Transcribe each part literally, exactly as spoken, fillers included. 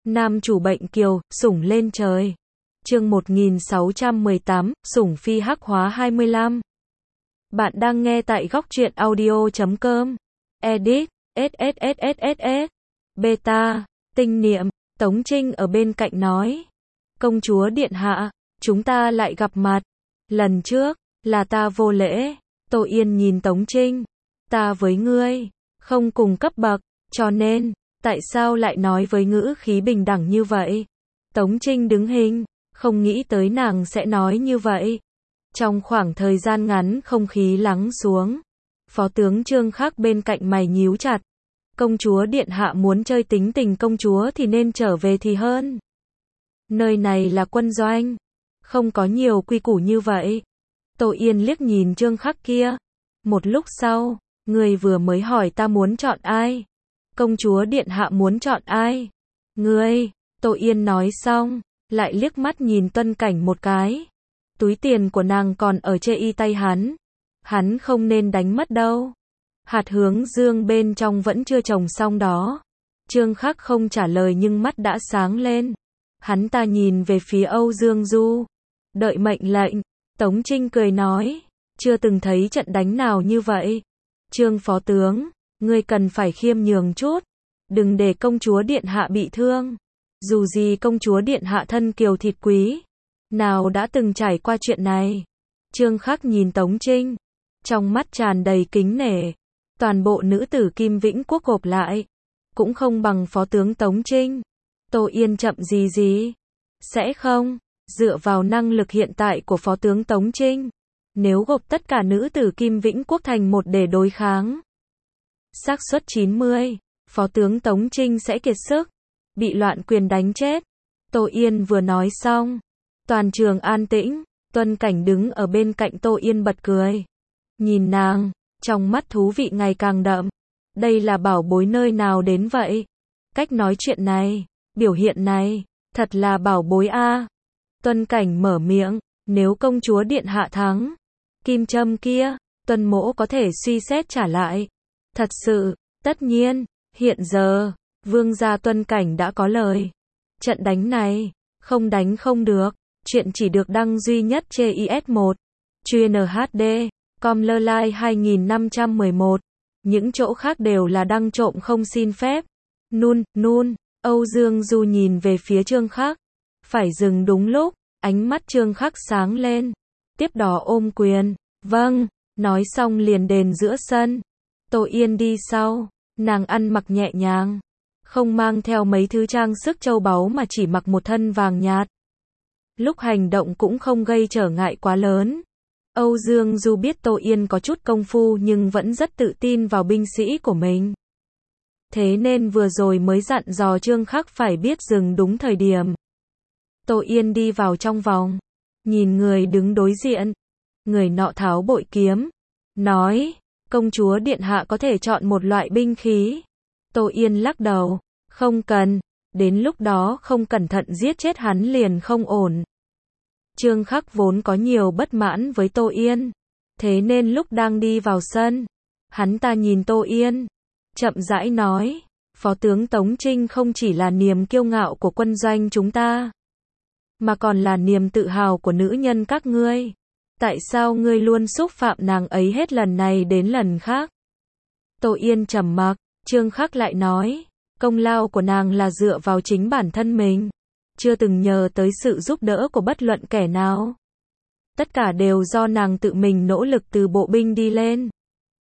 Nam chủ bệnh kiều, sủng lên trời. Chương một nghìn sáu trăm mười tám, sủng phi hắc hóa hai mươi lăm. Bạn đang nghe tại góc truyện audio chấm com. Edit, ét. Beta, tinh niệm, Tống Trinh ở bên cạnh nói. Công chúa điện hạ, chúng ta lại gặp mặt. Lần trước, là ta vô lễ. Tô Yên nhìn Tống Trinh. Ta với ngươi, không cùng cấp bậc, cho nên, tại sao lại nói với ngữ khí bình đẳng như vậy? Tống Trinh đứng hình, không nghĩ tới nàng sẽ nói như vậy. Trong khoảng thời gian ngắn không khí lắng xuống. Phó tướng Trương Khắc bên cạnh mày nhíu chặt. Công chúa điện hạ muốn chơi tính tình công chúa thì nên trở về thì hơn. Nơi này là quân doanh, không có nhiều quy củ như vậy. Tô Yên liếc nhìn Trương Khắc kia. Một lúc sau, người vừa mới hỏi ta muốn chọn ai? Công chúa điện hạ muốn chọn ai? Ngươi, Tô Yên nói xong, lại liếc mắt nhìn Tuân Cảnh một cái. Túi tiền của nàng còn ở chê y tay hắn. Hắn không nên đánh mất đâu. Hạt hướng dương bên trong vẫn chưa trồng xong đó. Trương Khắc không trả lời nhưng mắt đã sáng lên. Hắn ta nhìn về phía Âu Dương Du. Đợi mệnh lệnh. Tống Trinh cười nói. Chưa từng thấy trận đánh nào như vậy. Trương phó tướng, ngươi cần phải khiêm nhường chút. Đừng để công chúa điện hạ bị thương. Dù gì công chúa điện hạ thân kiều thịt quý. Nào đã từng trải qua chuyện này. Trương Khắc nhìn Tống Trinh. Trong mắt tràn đầy kính nể. Toàn bộ nữ tử Kim Vĩnh Quốc gộp lại. Cũng không bằng phó tướng Tống Trinh. Tô Yên chậm gì gì. Sẽ không. Dựa vào năng lực hiện tại của phó tướng Tống Trinh. Nếu gộp tất cả nữ tử Kim Vĩnh Quốc thành một để đối kháng. Xác suất chín mươi. Phó tướng Tống Trinh sẽ kiệt sức. Bị loạn quyền đánh chết. Tô Yên vừa nói xong. Toàn trường an tĩnh. Tuân Cảnh đứng ở bên cạnh Tô Yên bật cười. Nhìn nàng, trong mắt thú vị ngày càng đậm. Đây là bảo bối nơi nào đến vậy? Cách nói chuyện này, biểu hiện này, thật là bảo bối a. Tuân Cảnh mở miệng, nếu công chúa điện hạ thắng, kim châm kia, Tuân mỗ có thể suy xét trả lại. Thật sự, tất nhiên, hiện giờ, vương gia Tuân Cảnh đã có lời. Trận đánh này, không đánh không được, chuyện chỉ được đăng duy nhất trên i ét một. Chuyên hát đê. Comlerline hai nghìn năm trăm mười một. Những chỗ khác đều là đăng trộm không xin phép. Nun, nun, Âu Dương Du nhìn về phía Trương Khắc. Phải dừng đúng lúc, ánh mắt Trương Khắc sáng lên. Tiếp đó ôm quyền. Vâng, nói xong liền đền giữa sân. Tô Yên đi sau, nàng ăn mặc nhẹ nhàng. Không mang theo mấy thứ trang sức châu báu mà chỉ mặc một thân vàng nhạt. Lúc hành động cũng không gây trở ngại quá lớn. Âu Dương Du biết Tô Yên có chút công phu nhưng vẫn rất tự tin vào binh sĩ của mình. Thế nên vừa rồi mới dặn dò Trương Khắc phải biết dừng đúng thời điểm. Tô Yên đi vào trong vòng. Nhìn người đứng đối diện. Người nọ tháo bội kiếm. Nói, công chúa điện hạ có thể chọn một loại binh khí. Tô Yên lắc đầu. Không cần. Đến lúc đó không cẩn thận giết chết hắn liền không ổn. Trương Khắc vốn có nhiều bất mãn với Tô Yên. Thế nên lúc đang đi vào sân, hắn ta nhìn Tô Yên, chậm rãi nói, phó tướng Tống Trinh không chỉ là niềm kiêu ngạo của quân doanh chúng ta, mà còn là niềm tự hào của nữ nhân các ngươi. Tại sao ngươi luôn xúc phạm nàng ấy hết lần này đến lần khác? Tô Yên trầm mặc, Trương Khắc lại nói, công lao của nàng là dựa vào chính bản thân mình. Chưa từng nhờ tới sự giúp đỡ của bất luận kẻ nào. Tất cả đều do nàng tự mình nỗ lực từ bộ binh đi lên.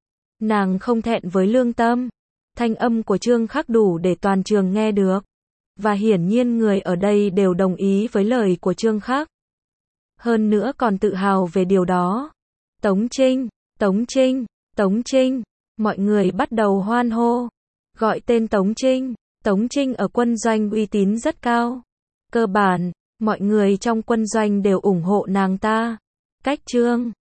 Nàng không thẹn với lương tâm. Thanh âm của Trương Khắc đủ để toàn trường nghe được. Và hiển nhiên người ở đây đều đồng ý với lời của Trương Khắc. Hơn nữa còn tự hào về điều đó. Tống Trinh, Tống Trinh, Tống Trinh. Mọi người bắt đầu hoan hô. Gọi tên Tống Trinh. Tống Trinh ở quân doanh uy tín rất cao. Cơ bản, mọi người trong quân doanh đều ủng hộ nàng ta. Cách Trương